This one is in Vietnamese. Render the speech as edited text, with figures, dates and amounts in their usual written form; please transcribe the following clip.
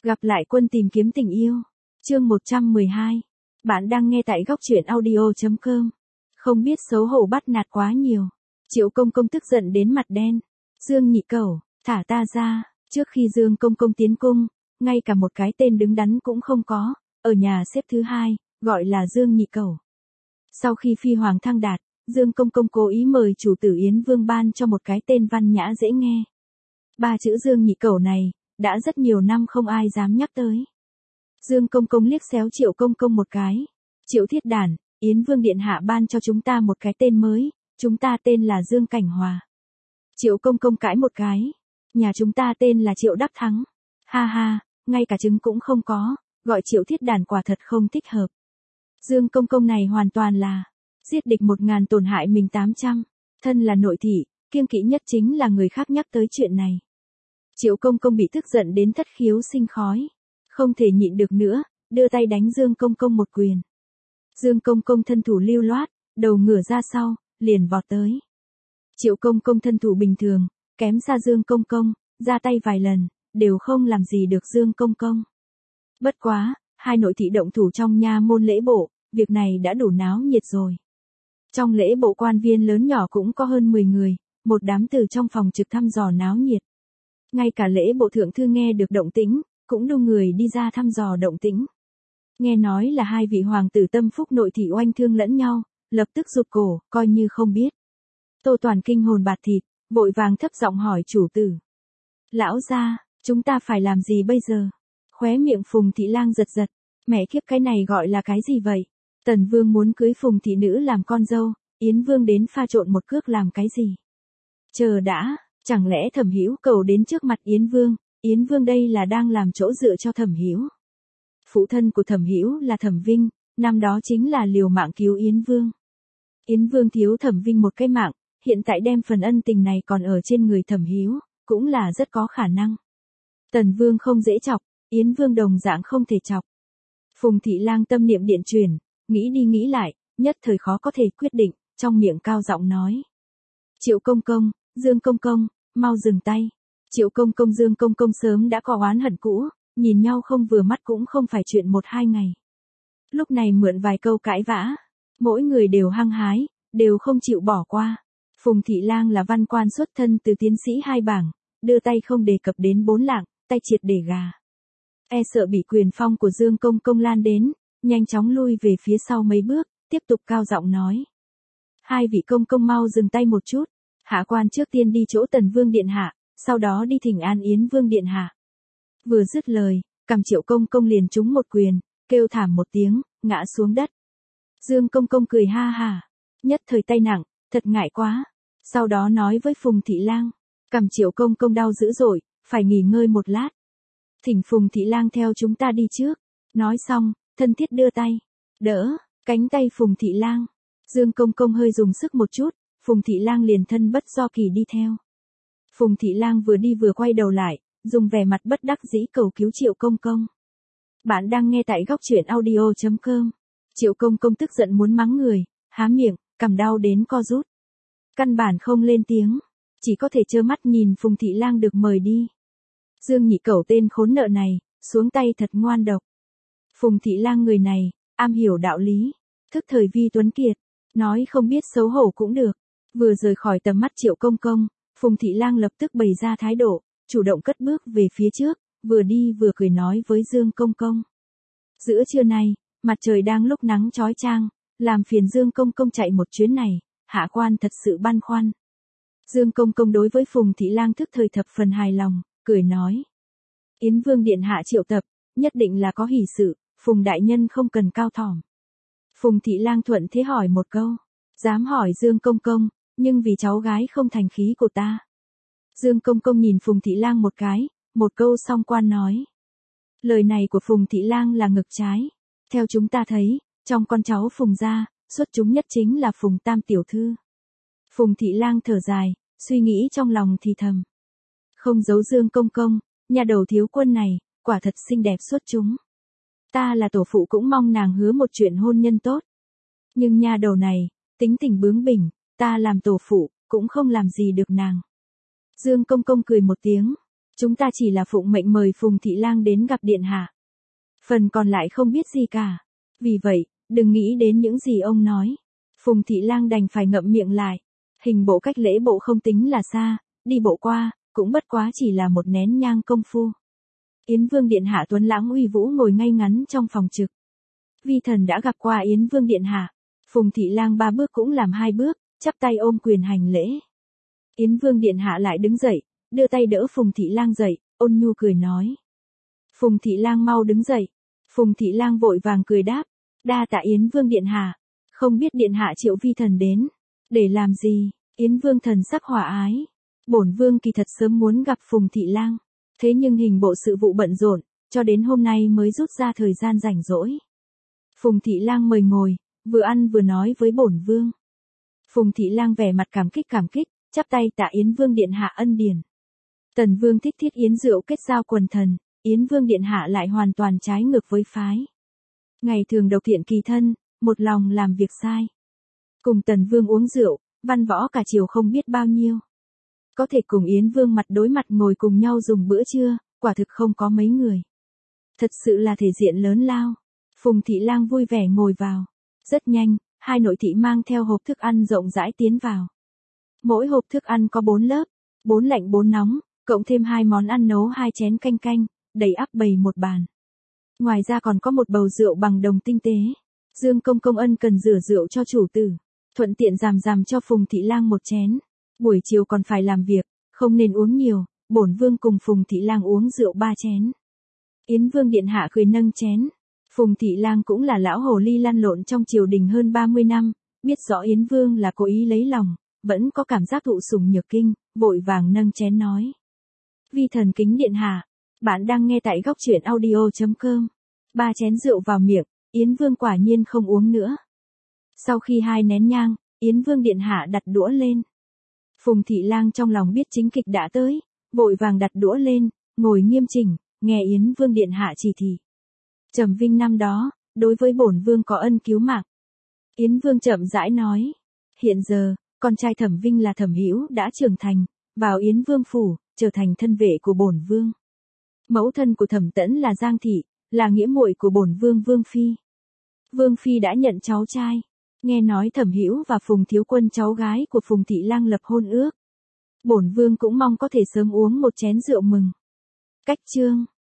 Gặp lại quân tìm kiếm tình yêu. Chương 112. Bạn đang nghe tại góc truyện audio.com. Không biết xấu hổ bắt nạt quá nhiều. Triệu Công Công tức giận đến mặt đen. Dương Nhị Cẩu, thả ta ra. Trước khi Dương Công Công tiến cung, ngay cả một cái tên đứng đắn cũng không có, ở nhà xếp thứ hai, gọi là Dương Nhị Cẩu. Sau khi phi hoàng thăng đạt, Dương Công Công cố ý mời chủ tử Yến Vương ban cho một cái tên văn nhã dễ nghe. Ba chữ Dương Nhị Cẩu này, đã rất nhiều năm không ai dám nhắc tới. Dương Công Công liếc xéo Triệu Công Công một cái. Triệu Thiết Đản, Yến Vương Điện Hạ ban cho chúng ta một cái tên mới, chúng ta tên là Dương Cảnh Hòa. Triệu Công Công cãi một cái. Nhà chúng ta tên là Triệu Đắc Thắng. Ha ha, ngay cả trứng cũng không có, gọi Triệu Thiết Đản quả thật không thích hợp. Dương Công Công này hoàn toàn là giết địch 1000 tổn hại mình 800. Thân là nội thị, kiêng kỵ nhất chính là người khác nhắc tới chuyện này. Triệu Công Công bị tức giận đến thất khiếu sinh khói. Không thể nhịn được nữa, đưa tay đánh Dương Công Công một quyền. Dương Công Công thân thủ lưu loát, đầu ngửa ra sau, liền vọt tới. Triệu Công Công thân thủ bình thường, kém xa Dương Công Công, ra tay vài lần, đều không làm gì được Dương Công Công. Bất quá, hai nội thị động thủ trong nha môn lễ bộ, việc này đã đủ náo nhiệt rồi. Trong lễ bộ quan viên lớn nhỏ cũng có hơn 10 người, một đám từ trong phòng trực thăm dò náo nhiệt. Ngay cả lễ bộ thượng thư nghe được động tĩnh, cũng đông người đi ra thăm dò động tĩnh. Nghe nói là hai vị hoàng tử tâm phúc nội thị oanh thương lẫn nhau, lập tức rụt cổ, coi như không biết. Tô Toàn kinh hồn bạt thịt, vội vàng thấp giọng hỏi chủ tử. Lão gia, chúng ta phải làm gì bây giờ? Khóe miệng Phùng Thị Lang giật giật, mẹ kiếp cái này gọi là cái gì vậy? Tần Vương muốn cưới Phùng Thị Nữ làm con dâu, Yến Vương đến pha trộn một cước làm cái gì? Chờ đã, chẳng lẽ Thẩm Hữu cầu đến trước mặt Yến Vương đây là đang làm chỗ dựa cho Thẩm Hữu. Phụ thân của Thẩm Hữu là Thẩm Vinh, năm đó chính là liều mạng cứu Yến Vương. Yến Vương thiếu Thẩm Vinh một cái mạng, hiện tại đem phần ân tình này còn ở trên người Thẩm Hữu, cũng là rất có khả năng. Tần Vương không dễ chọc, Yến Vương đồng dạng không thể chọc. Phùng Thị Lang tâm niệm điện truyền, nghĩ đi nghĩ lại, nhất thời khó có thể quyết định, trong miệng cao giọng nói. Triệu Công Công, Dương Công Công, mau dừng tay. Triệu Công Công Dương Công Công sớm đã có oán hận cũ, nhìn nhau không vừa mắt cũng không phải chuyện 1-2 ngày. Lúc này mượn vài câu cãi vã, mỗi người đều hăng hái, đều không chịu bỏ qua. Phùng Thị Lang là văn quan xuất thân từ tiến sĩ 2 bảng, đưa tay không đề cập đến 4 lạng, tay triệt để gà. E sợ bị quyền phong của Dương Công Công lan đến, nhanh chóng lui về phía sau mấy bước, tiếp tục cao giọng nói. Hai vị công công mau dừng tay một chút, hạ quan trước tiên đi chỗ Tần Vương Điện Hạ, sau đó đi thỉnh an Yến Vương Điện Hạ. Vừa dứt lời, cầm Triệu Công Công liền trúng một quyền, kêu thảm một tiếng, ngã xuống đất. Dương Công Công cười ha ha, nhất thời tay nặng, thật ngại quá. Sau đó nói với Phùng Thị Lang, cầm Triệu Công Công đau dữ dội, phải nghỉ ngơi một lát. Thỉnh Phùng Thị Lang theo chúng ta đi trước. Nói xong, thân thiết đưa tay, đỡ, cánh tay Phùng Thị Lang. Dương Công Công hơi dùng sức một chút, Phùng Thị Lang liền thân bất do kỳ đi theo. Phùng Thị Lang vừa đi vừa quay đầu lại, dùng vẻ mặt bất đắc dĩ cầu cứu Triệu Công Công. Bạn đang nghe tại góc truyện audio.com. Triệu Công Công tức giận muốn mắng người, há miệng, cằm đau đến co rút. Căn bản không lên tiếng, chỉ có thể trơ mắt nhìn Phùng Thị Lang được mời đi. Dương Nhị Cẩu tên khốn nợ này, xuống tay thật ngoan độc. Phùng Thị Lang người này, am hiểu đạo lý, thức thời vi tuấn kiệt, nói không biết xấu hổ cũng được. Vừa rời khỏi tầm mắt Triệu Công Công, Phùng Thị Lang lập tức bày ra thái độ, chủ động cất bước về phía trước, vừa đi vừa cười nói với Dương Công Công. Giữa trưa nay, mặt trời đang lúc nắng chói chang, làm phiền Dương Công Công chạy một chuyến này, hạ quan thật sự băn khoăn. Dương Công Công đối với Phùng Thị Lang thức thời thập phần hài lòng, cười nói. Yến Vương Điện Hạ triệu tập, nhất định là có hỷ sự, Phùng đại nhân không cần cao thỏm. Phùng Thị Lang thuận thế hỏi một câu, dám hỏi Dương Công Công, nhưng vì cháu gái không thành khí của ta. Dương Công Công nhìn Phùng Thị Lang một cái, một câu song quan nói. Lời này của Phùng Thị Lang là ngực trái. Theo chúng ta thấy, trong con cháu Phùng gia, xuất chúng nhất chính là Phùng Tam tiểu thư. Phùng Thị Lang thở dài, suy nghĩ trong lòng thì thầm. Không giấu Dương Công Công, nhà đầu thiếu quân này, quả thật xinh đẹp xuất chúng. Ta là tổ phụ cũng mong nàng hứa một chuyện hôn nhân tốt. Nhưng nhà đầu này, tính tình bướng bỉnh, ta làm tổ phụ, cũng không làm gì được nàng. Dương Công Công cười một tiếng. Chúng ta chỉ là phụng mệnh mời Phùng Thị Lang đến gặp điện hạ. Phần còn lại không biết gì cả. Vì vậy, đừng nghĩ đến những gì ông nói. Phùng Thị Lang đành phải ngậm miệng lại. Hình bộ cách lễ bộ không tính là xa, đi bộ qua, cũng bất quá chỉ là một nén nhang công phu. Yến Vương điện hạ tuấn lãng uy vũ ngồi ngay ngắn trong phòng trực. Vi thần đã gặp qua Yến Vương điện hạ. Phùng Thị Lang 3 bước cũng làm 2 bước, chắp tay ôm quyền hành lễ. Yến Vương điện hạ lại đứng dậy, đưa tay đỡ Phùng Thị Lang dậy, ôn nhu cười nói. Phùng Thị Lang mau đứng dậy. Phùng Thị Lang vội vàng cười đáp, đa tạ Yến Vương điện hạ. Không biết điện hạ triệu vi thần đến. Để làm gì? Yến Vương thần sắc hòa ái. Bổn vương kỳ thật sớm muốn gặp Phùng Thị Lang. Thế nhưng hình bộ sự vụ bận rộn, cho đến hôm nay mới rút ra thời gian rảnh rỗi. Phùng Thị Lang mời ngồi, vừa ăn vừa nói với bổn vương. Phùng Thị Lang vẻ mặt cảm kích, chắp tay tạ Yến Vương điện hạ ân điển. Tần Vương thích thiết yến rượu kết giao quần thần, Yến Vương điện hạ lại hoàn toàn trái ngược với phái. Ngày thường độc thiện kỳ thân, một lòng làm việc sai. Cùng Tần Vương uống rượu, văn võ cả chiều không biết bao nhiêu. Có thể cùng Yến Vương mặt đối mặt ngồi cùng nhau dùng bữa trưa, quả thực không có mấy người. Thật sự là thể diện lớn lao. Phùng Thị Lang vui vẻ ngồi vào. Rất nhanh, hai nội thị mang theo hộp thức ăn rộng rãi tiến vào. Mỗi hộp thức ăn có 4 lớp, 4 lạnh 4 nóng, cộng thêm 2 món ăn nấu 2 chén canh, đầy ắp bày một bàn. Ngoài ra còn có một bầu rượu bằng đồng tinh tế. Dương công công ân cần rửa rượu cho chủ tử, thuận tiện rằm cho Phùng Thị Lang một chén. Buổi chiều còn phải làm việc, không nên uống nhiều, bổn vương cùng Phùng Thị Lang uống rượu 3 chén. Yến Vương điện hạ cười nâng chén. Phùng Thị Lang cũng là lão hồ ly lăn lộn trong triều đình hơn 30 năm, biết rõ Yến Vương là cố ý lấy lòng, vẫn có cảm giác thụ sủng nhược kinh, vội vàng nâng chén nói. Vi thần kính điện hạ, bạn đang nghe tại góc truyện audio.com. 3 chén rượu vào miệng, Yến Vương quả nhiên không uống nữa. Sau khi 2 nén nhang, Yến Vương điện hạ đặt đũa lên. Phùng Thị Lang trong lòng biết chính kịch đã tới, vội vàng đặt đũa lên, ngồi nghiêm chỉnh, nghe Yến Vương điện hạ chỉ thị. Trầm Vinh năm đó, đối với bổn vương có ân cứu mạng. Yến Vương chậm rãi nói, hiện giờ, con trai Thẩm Vinh là Thẩm Hữu đã trưởng thành, vào Yến Vương phủ, trở thành thân vệ của bổn vương. Mẫu thân của Thẩm Tẫn là Giang thị, là nghĩa muội của bổn vương Vương phi. Vương phi đã nhận cháu trai. Nghe nói Thẩm Hữu và Phùng thiếu quân cháu gái của Phùng Thị Lang lập hôn ước. Bổn vương cũng mong có thể sớm uống một chén rượu mừng. Cách chương